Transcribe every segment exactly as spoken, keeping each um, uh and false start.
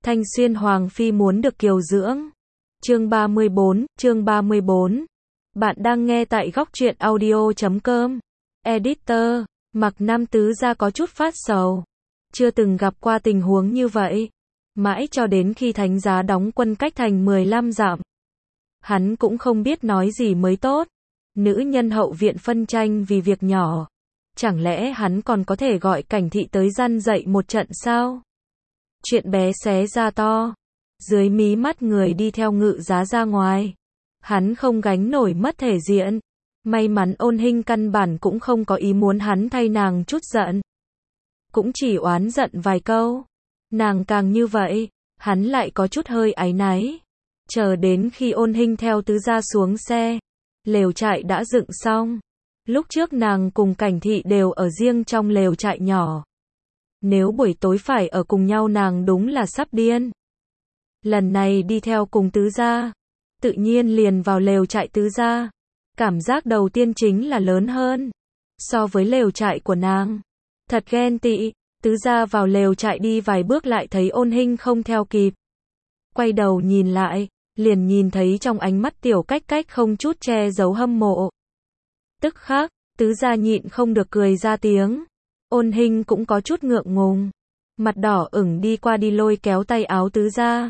Thanh Xuyên Hoàng Phi muốn được kiều dưỡng. Chương ba mươi bốn, chương ba mươi bốn. Bạn đang nghe tại góc truyện audio chấm com. Editor, Mạc Nam tứ gia có chút phát sầu. Chưa từng gặp qua tình huống như vậy. Mãi cho đến khi thánh giá đóng quân cách thành mười lăm dặm. Hắn cũng không biết nói gì mới tốt. Nữ nhân hậu viện phân tranh vì việc nhỏ. Chẳng lẽ hắn còn có thể gọi Cảnh Thị tới răn dạy một trận sao? Chuyện bé xé ra to. Dưới mí mắt người đi theo ngự giá ra ngoài. Hắn không gánh nổi mất thể diện. May mắn Ôn Hinh căn bản cũng không có ý muốn hắn thay nàng chút giận. Cũng chỉ oán giận vài câu. Nàng càng như vậy, hắn lại có chút hơi áy náy. Chờ đến khi Ôn Hinh theo tứ gia xuống xe, lều trại đã dựng xong. Lúc trước nàng cùng Cảnh Thị đều ở riêng trong lều trại nhỏ. Nếu buổi tối phải ở cùng nhau nàng đúng là sắp điên. Lần này đi theo cùng tứ gia, tự nhiên liền vào lều trại tứ gia. Cảm giác đầu tiên chính là lớn hơn so với lều trại của nàng. Thật ghen tị, tứ gia vào lều trại đi vài bước lại thấy Ôn Hinh không theo kịp. Quay đầu nhìn lại, liền nhìn thấy trong ánh mắt Tiểu Cách Cách không chút che giấu hâm mộ. Tức khắc, tứ gia nhịn không được cười ra tiếng. Ôn Hinh cũng có chút ngượng ngùng. Mặt đỏ ửng đi qua đi lôi kéo tay áo tứ gia.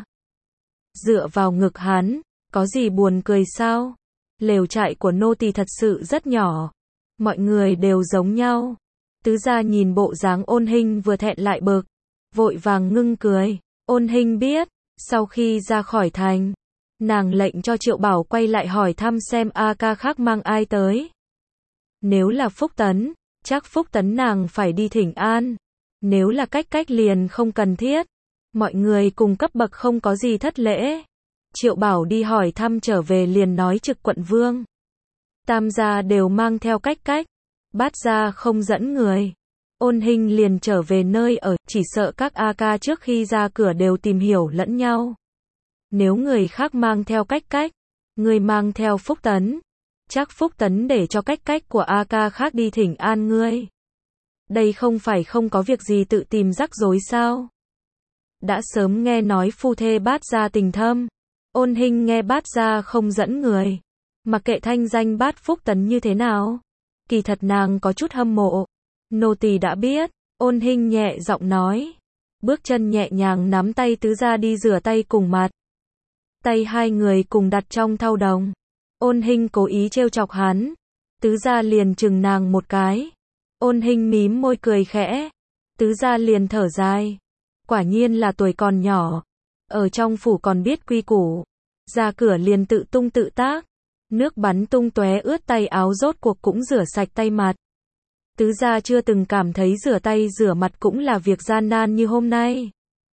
Dựa vào ngực hắn, có gì buồn cười sao? Lều trại của nô tỳ thật sự rất nhỏ. Mọi người đều giống nhau. Tứ gia nhìn bộ dáng Ôn Hinh vừa thẹn lại bực. Vội vàng ngưng cười. Ôn Hinh biết, sau khi ra khỏi thành, nàng lệnh cho Triệu Bảo quay lại hỏi thăm xem A ca khác mang ai tới. Nếu là Phúc Tấn, chắc Phúc Tấn nàng phải đi thỉnh an. Nếu là Cách Cách liền không cần thiết. Mọi người cùng cấp bậc không có gì thất lễ. Triệu Bảo đi hỏi thăm trở về liền nói trực quận vương. Tam gia đều mang theo Cách Cách. Bát gia không dẫn người. Ôn Hinh liền trở về nơi ở, chỉ sợ các A ca trước khi ra cửa đều tìm hiểu lẫn nhau. Nếu người khác mang theo Cách Cách, người mang theo Phúc Tấn, chắc Phúc Tấn để cho Cách Cách của A ca khác đi thỉnh an ngươi. Đây không phải không có việc gì tự tìm rắc rối sao? Đã sớm nghe nói phu thê Bát gia tình thâm. Ôn Hinh nghe Bát gia không dẫn người. Mặc kệ thanh danh Bát Phúc Tấn như thế nào. Kỳ thật nàng có chút hâm mộ. Nô tỳ đã biết. Ôn Hinh nhẹ giọng nói. Bước chân nhẹ nhàng nắm tay tứ gia đi rửa tay cùng mặt. Tay hai người cùng đặt trong thau đồng. Ôn Hinh cố ý trêu chọc hắn. Tứ gia liền chừng nàng một cái. Ôn Hinh mím môi cười khẽ. Tứ gia liền thở dài. Quả nhiên là tuổi còn nhỏ. Ở trong phủ còn biết quy củ. Ra cửa liền tự tung tự tác. Nước bắn tung tóe ướt tay áo rốt cuộc cũng rửa sạch tay mặt. Tứ gia chưa từng cảm thấy rửa tay rửa mặt cũng là việc gian nan như hôm nay.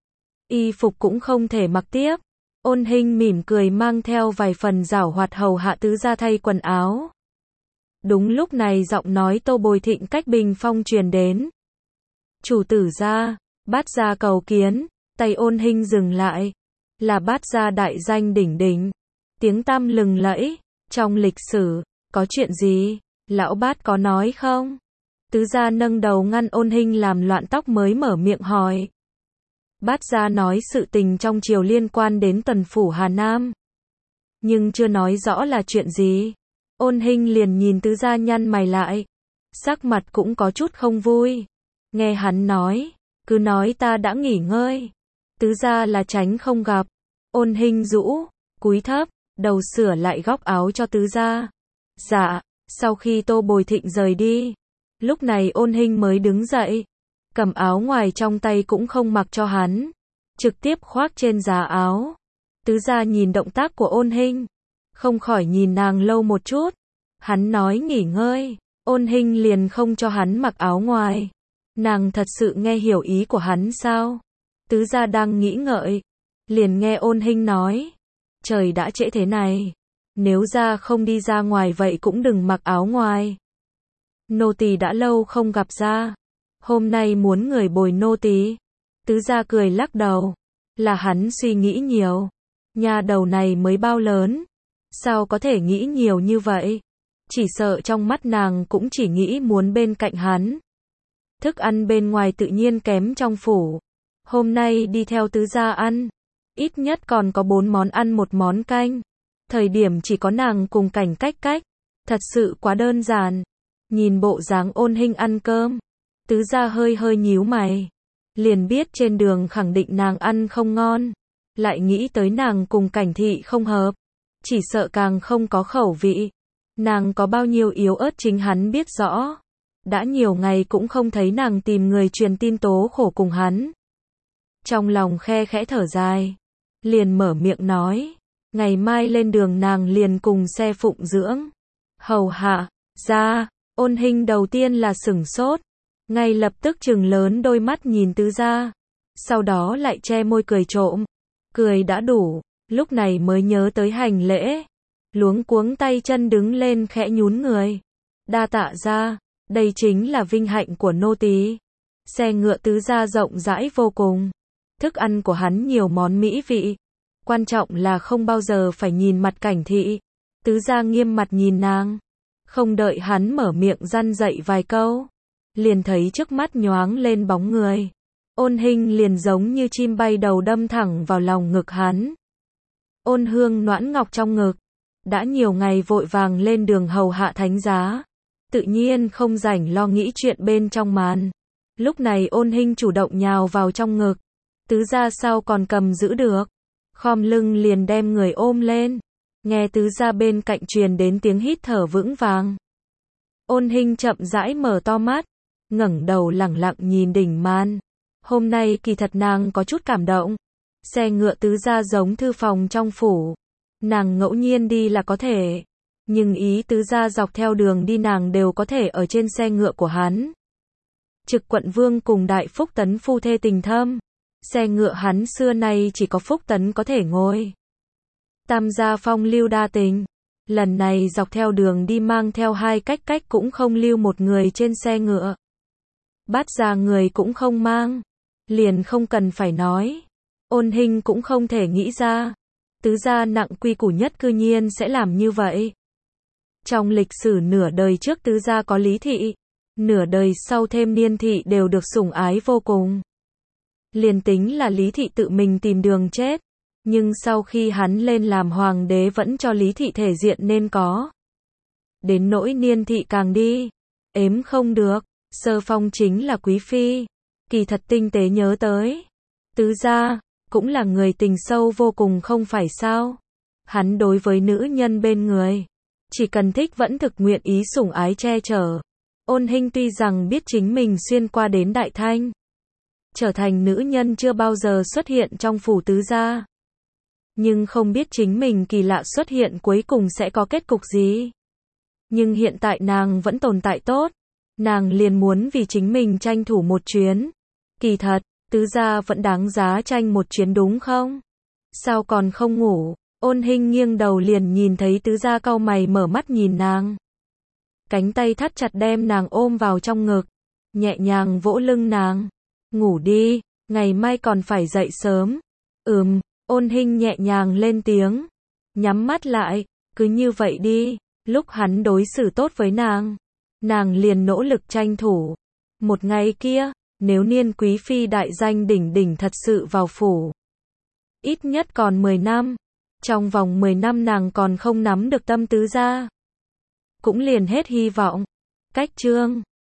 Y phục cũng không thể mặc tiếp. Ôn Hinh mỉm cười mang theo vài phần giảo hoạt hầu hạ tứ gia thay quần áo. Đúng lúc này giọng nói Tô Bồi Thịnh cách bình phong truyền đến. Chủ tử gia, Bát gia cầu kiến. Tay Ôn Hinh dừng lại. Là Bát gia đại danh đỉnh đỉnh. Tiếng tăm lừng lẫy. Trong lịch sử, có chuyện gì? Lão Bát có nói không? Tứ gia nâng đầu ngăn Ôn Hinh làm loạn tóc mới mở miệng hỏi. Bát gia nói sự tình trong triều liên quan đến tuần phủ Hà Nam. Nhưng chưa nói rõ là chuyện gì. Ôn Hinh liền nhìn tứ gia nhăn mày lại. Sắc mặt cũng có chút không vui. Nghe hắn nói, cứ nói ta đã nghỉ ngơi. Tứ gia là tránh không gặp. Ôn Hinh rũ, cúi thấp, đầu sửa lại góc áo cho tứ gia. Dạ, sau khi Tô Bồi Thịnh rời đi. Lúc này Ôn Hinh mới đứng dậy. Cầm áo ngoài trong tay cũng không mặc cho hắn. Trực tiếp khoác trên giá áo. Tứ gia nhìn động tác của Ôn Hinh. Không khỏi nhìn nàng lâu một chút. Hắn nói nghỉ ngơi. Ôn Hinh liền không cho hắn mặc áo ngoài. Nàng thật sự nghe hiểu ý của hắn sao? Tứ gia đang nghĩ ngợi. Liền nghe Ôn Hinh nói. Trời đã trễ thế này. Nếu ra không đi ra ngoài vậy cũng đừng mặc áo ngoài. Nô tỳ đã lâu không gặp ra. Hôm nay muốn người bồi nô tỳ. Tứ gia cười lắc đầu. Là hắn suy nghĩ nhiều. Nhà đầu này mới bao lớn. Sao có thể nghĩ nhiều như vậy? Chỉ sợ trong mắt nàng cũng chỉ nghĩ muốn bên cạnh hắn. Thức ăn bên ngoài tự nhiên kém trong phủ. Hôm nay đi theo tứ gia ăn, ít nhất còn có bốn món ăn một món canh. Thời điểm chỉ có nàng cùng Cảnh Cách Cách, thật sự quá đơn giản. Nhìn bộ dáng Ôn Hinh ăn cơm, tứ gia hơi hơi nhíu mày, liền biết trên đường khẳng định nàng ăn không ngon, lại nghĩ tới nàng cùng Cảnh thị không hợp, chỉ sợ càng không có khẩu vị. Nàng có bao nhiêu yếu ớt chính hắn biết rõ. Đã nhiều ngày cũng không thấy nàng tìm người truyền tin tố khổ cùng hắn. Trong lòng khe khẽ thở dài, liền mở miệng nói, ngày mai lên đường nàng liền cùng xe phụng dưỡng, hầu hạ, ra. Ôn Hinh đầu tiên là sửng sốt, ngay lập tức trừng lớn đôi mắt nhìn tứ gia, sau đó lại che môi cười trộm, cười đã đủ, lúc này mới nhớ tới hành lễ, luống cuống tay chân đứng lên khẽ nhún người, đa tạ ra, đây chính là vinh hạnh của nô tỳ. Xe ngựa tứ gia rộng rãi vô cùng, thức ăn của hắn nhiều món mỹ vị, quan trọng là không bao giờ phải nhìn mặt Cảnh thị. Tứ gia nghiêm mặt nhìn nàng, không đợi hắn mở miệng răn dạy vài câu, liền thấy trước mắt nhoáng lên bóng người. Ôn Hinh liền giống như chim bay đầu đâm thẳng vào lòng ngực hắn. Ôn Hương noãn ngọc trong ngực, đã nhiều ngày vội vàng lên đường hầu hạ thánh giá, tự nhiên không rảnh lo nghĩ chuyện bên trong màn. Lúc này Ôn Hinh chủ động nhào vào trong ngực, tứ gia sao còn cầm giữ được, khom lưng liền đem người ôm lên. Nghe tứ gia bên cạnh truyền đến tiếng hít thở vững vàng. Ôn Hinh chậm rãi mở to mắt, ngẩng đầu lẳng lặng nhìn đỉnh màn. Hôm nay kỳ thật nàng có chút cảm động. Xe ngựa tứ gia giống thư phòng trong phủ, nàng ngẫu nhiên đi là có thể, nhưng ý tứ gia dọc theo đường đi nàng đều có thể ở trên xe ngựa của hắn. Trực Quận Vương cùng Đại Phúc Tấn phu thê tình thâm, xe ngựa hắn xưa nay chỉ có Phúc Tấn có thể ngồi. Tam gia phong lưu đa tình, lần này dọc theo đường đi mang theo hai Cách Cách cũng không lưu một người trên xe ngựa. Bát gia người cũng không mang, liền không cần phải nói. Ôn Hinh cũng không thể nghĩ ra, tứ gia nặng quy củ nhất cư nhiên sẽ làm như vậy. Trong lịch sử nửa đời trước tứ gia có Lý thị, nửa đời sau thêm Niên thị đều được sủng ái vô cùng. Liền tính là Lý thị tự mình tìm đường chết, nhưng sau khi hắn lên làm hoàng đế vẫn cho Lý thị thể diện nên có. Đến nỗi Niên thị càng đi, ếm không được, sơ phong chính là quý phi, kỳ thật tinh tế nhớ tới. Tứ gia, cũng là người tình sâu vô cùng không phải sao. Hắn đối với nữ nhân bên người, chỉ cần thích vẫn thực nguyện ý sủng ái che chở. Ôn Hinh tuy rằng biết chính mình xuyên qua đến Đại Thanh, trở thành nữ nhân chưa bao giờ xuất hiện trong phủ tứ gia, nhưng không biết chính mình kỳ lạ xuất hiện cuối cùng sẽ có kết cục gì. Nhưng hiện tại nàng vẫn tồn tại tốt, nàng liền muốn vì chính mình tranh thủ một chuyến. Kỳ thật, tứ gia vẫn đáng giá tranh một chuyến đúng không? Sao còn không ngủ? Ôn Hinh nghiêng đầu liền nhìn thấy tứ gia cau mày mở mắt nhìn nàng. Cánh tay thắt chặt đem nàng ôm vào trong ngực, nhẹ nhàng vỗ lưng nàng. Ngủ đi, ngày mai còn phải dậy sớm. Ừm, Ôn Hinh nhẹ nhàng lên tiếng, nhắm mắt lại, cứ như vậy đi. Lúc hắn đối xử tốt với nàng, nàng liền nỗ lực tranh thủ. Một ngày kia, nếu Niên quý phi đại danh đỉnh đỉnh thật sự vào phủ, ít nhất còn mười năm, trong vòng mười năm nàng còn không nắm được tâm tứ gia, cũng liền hết hy vọng. Cách chương